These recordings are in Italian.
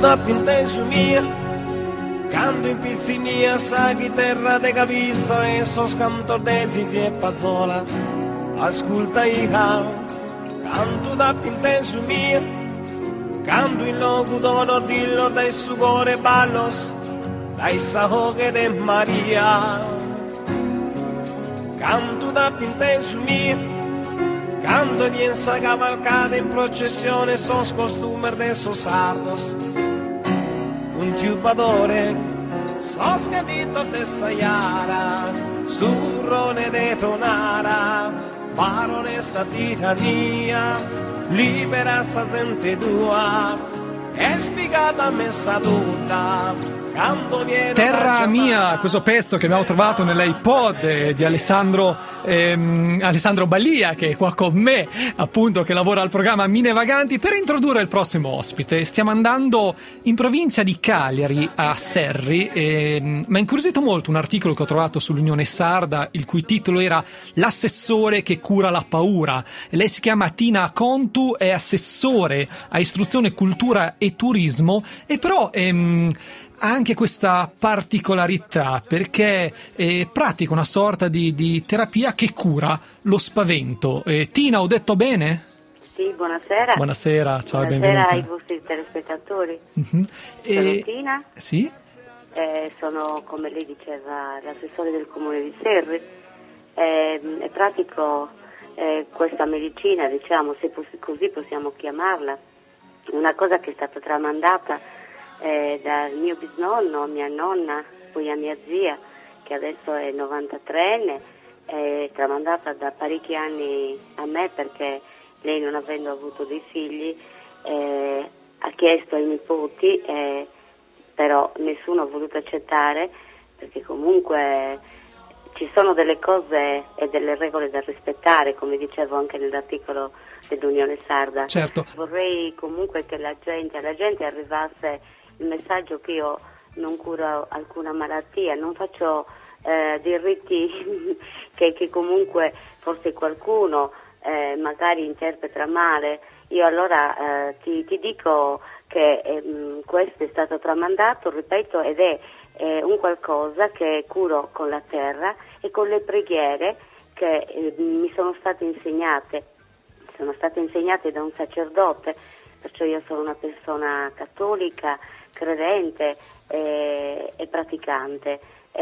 da pinte su mia, canto in pizzinia sa chitarra de capisso e so scanto de zizi e pazzola. Ascolta i canto da pinte su mia, canto in locutor dillo dai su cuore ballos, dai sahoghe de Maria. Canto da pinte su mia, canto di essa cavalcata in processione, sos costumer de sos sardos. Un tiupadore, sos cadito de Sayara, surrone de Tonara, baronessa tirania, libera sa gente tua, è spiegata messa tutta. Terra mia, questo pezzo che abbiamo trovato nell'iPod di Alessandro Balia, che è qua con me, appunto, che lavora al programma Mine Vaganti. Per introdurre il prossimo ospite stiamo andando in provincia di Cagliari, a Serri, mi ha incuriosito molto un articolo che ho trovato sull'Unione Sarda, il cui titolo era L'assessore che cura la paura. Lei si chiama Tina Contu, è assessore a istruzione, cultura e turismo, e però ha anche questa particolarità perché pratica una sorta di terapia che cura lo spavento. Tina, ho detto bene? Sì, buonasera. Buonasera, ciao, buonasera, benvenuta. ai vostri telespettatori. Uh-huh. Sono Tina. Sì? Sono, come lei diceva, l'assessore del comune di Serri e pratico questa medicina, diciamo, se così possiamo chiamarla, una cosa che è stata tramandata dal mio bisnonno, mia nonna, poi a mia zia, che adesso è 93enne, tramandata da parecchi anni a me, perché lei, non avendo avuto dei figli, ha chiesto ai nipoti, però nessuno ha voluto accettare, perché comunque ci sono delle cose e delle regole da rispettare, come dicevo anche nell'articolo dell'Unione Sarda. Certo. Vorrei comunque che alla gente arrivasse il messaggio che io non curo alcuna malattia, non faccio dei riti che comunque forse qualcuno magari interpreta male. Io allora ti dico che questo è stato tramandato, ripeto, ed è un qualcosa che curo con la terra e con le preghiere che mi sono state insegnate da un sacerdote, perciò io sono una persona cattolica, credente e praticante.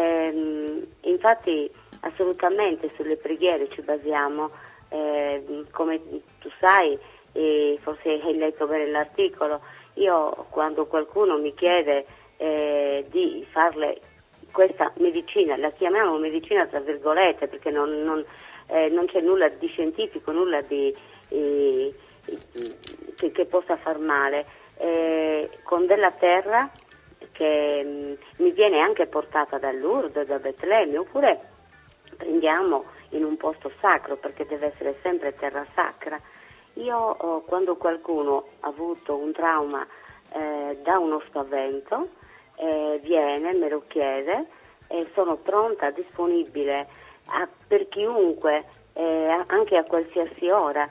Infatti assolutamente sulle preghiere ci basiamo, come tu sai, e forse hai letto bene l'articolo. Io, quando qualcuno mi chiede di farle questa medicina, la chiamiamo medicina tra virgolette, perché non c'è nulla di scientifico, nulla di che possa far male, con della terra che mi viene anche portata da Lourdes, da Betlemme, oppure prendiamo in un posto sacro, perché deve essere sempre terra sacra. Io quando qualcuno ha avuto un trauma da uno spavento, viene, me lo chiede, e sono pronta, disponibile per chiunque, anche a qualsiasi ora.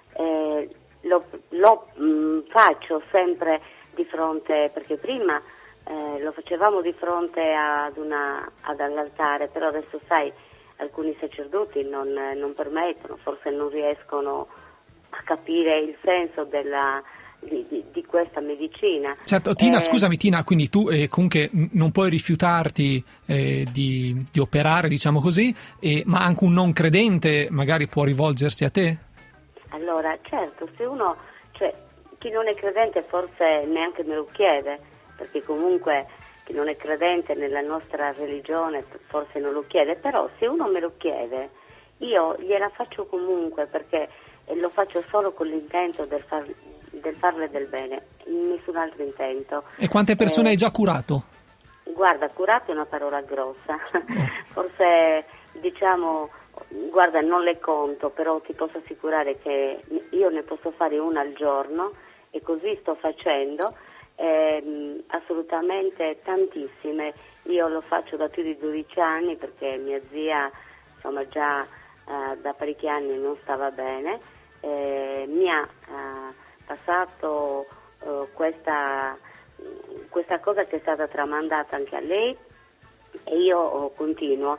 Lo faccio sempre di fronte, perché prima lo facevamo di fronte all'altare, però adesso sai, alcuni sacerdoti non permettono, forse non riescono a capire il senso di questa medicina. Certo, Tina, scusami Tina, quindi tu comunque non puoi rifiutarti di operare, diciamo così, ma anche un non credente magari può rivolgersi a te? Allora, certo, se uno, chi non è credente forse neanche me lo chiede, perché comunque chi non è credente nella nostra religione forse non lo chiede, però se uno me lo chiede io gliela faccio comunque, perché lo faccio solo con l'intento del farle del bene, nessun altro intento. E quante persone hai già curato? Guarda, curato è una parola grossa, forse diciamo, guarda, non le conto, però ti posso assicurare che io ne posso fare una al giorno, e così sto facendo, assolutamente tantissime. Io lo faccio da più di 12 anni, perché mia zia, insomma, già da parecchi anni non stava bene, mi ha passato questa questa cosa che è stata tramandata anche a lei, e io continuo,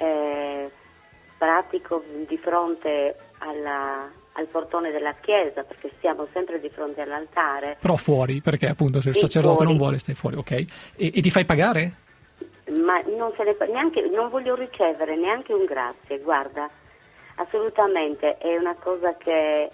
pratico di fronte al portone della chiesa, perché stiamo sempre di fronte all'altare. Però fuori, perché appunto se il sacerdote fuori. non vuole stai fuori, ok? E ti fai pagare? Ma non se ne neanche, non voglio ricevere neanche un grazie, guarda, assolutamente, è una cosa che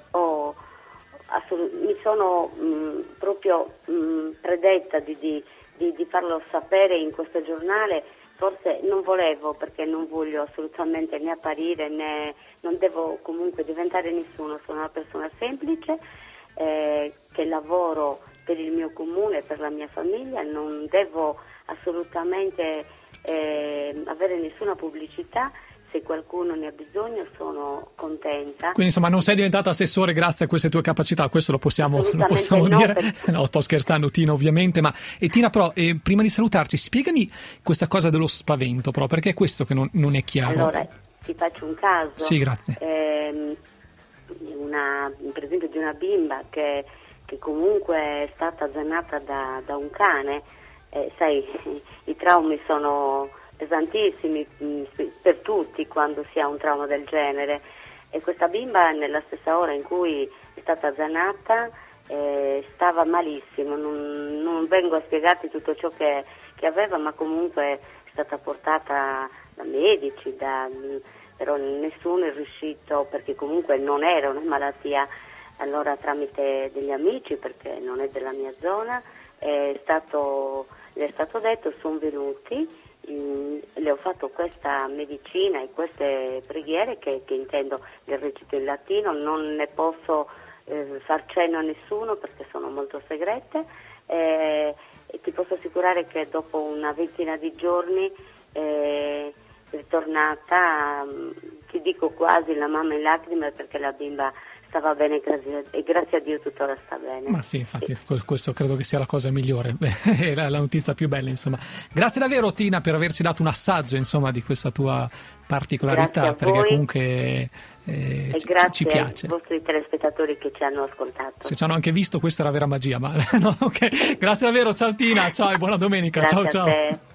mi sono proprio predetta di farlo sapere in questo giornale. Forse non volevo, perché non voglio assolutamente né apparire né non devo comunque diventare nessuno, sono una persona semplice che lavoro per il mio comune, per la mia famiglia, non devo assolutamente avere nessuna pubblicità. Se qualcuno ne ha bisogno sono contenta. Quindi insomma non sei diventata assessore grazie a queste tue capacità, questo lo possiamo no, dire. No, sto scherzando Tina ovviamente, ma Tina però prima di salutarci spiegami questa cosa dello spavento, però, perché è questo che non è chiaro. Allora, ti faccio un caso. Sì, grazie. Per esempio di una bimba che comunque è stata azzannata da un cane, sai, i traumi sono pesantissimi per tutti quando si ha un trauma del genere, e questa bimba nella stessa ora in cui è stata azzannata stava malissimo, non vengo a spiegarti tutto ciò che aveva, ma comunque è stata portata da medici, però nessuno è riuscito, perché comunque non era una malattia. Allora tramite degli amici, perché non è della mia zona, le è stato detto, sono venuti, le ho fatto questa medicina e queste preghiere che intendo, le recito in latino, non ne posso far cenno a nessuno perché sono molto segrete, e ti posso assicurare che dopo una ventina di giorni è ritornata, ti dico quasi la mamma in lacrime, perché la bimba stava bene, grazie a Dio tuttora sta bene. Ma sì, infatti questo credo che sia la cosa migliore, è la notizia più bella, insomma. Grazie davvero Tina per averci dato un assaggio, insomma, di questa tua particolarità, perché comunque ci piace. Grazie ai vostri telespettatori che ci hanno ascoltato. Se ci hanno anche visto, questa era vera magia, ma no, ok. Grazie davvero, ciao Tina, ciao e buona domenica. Grazie ciao. A te.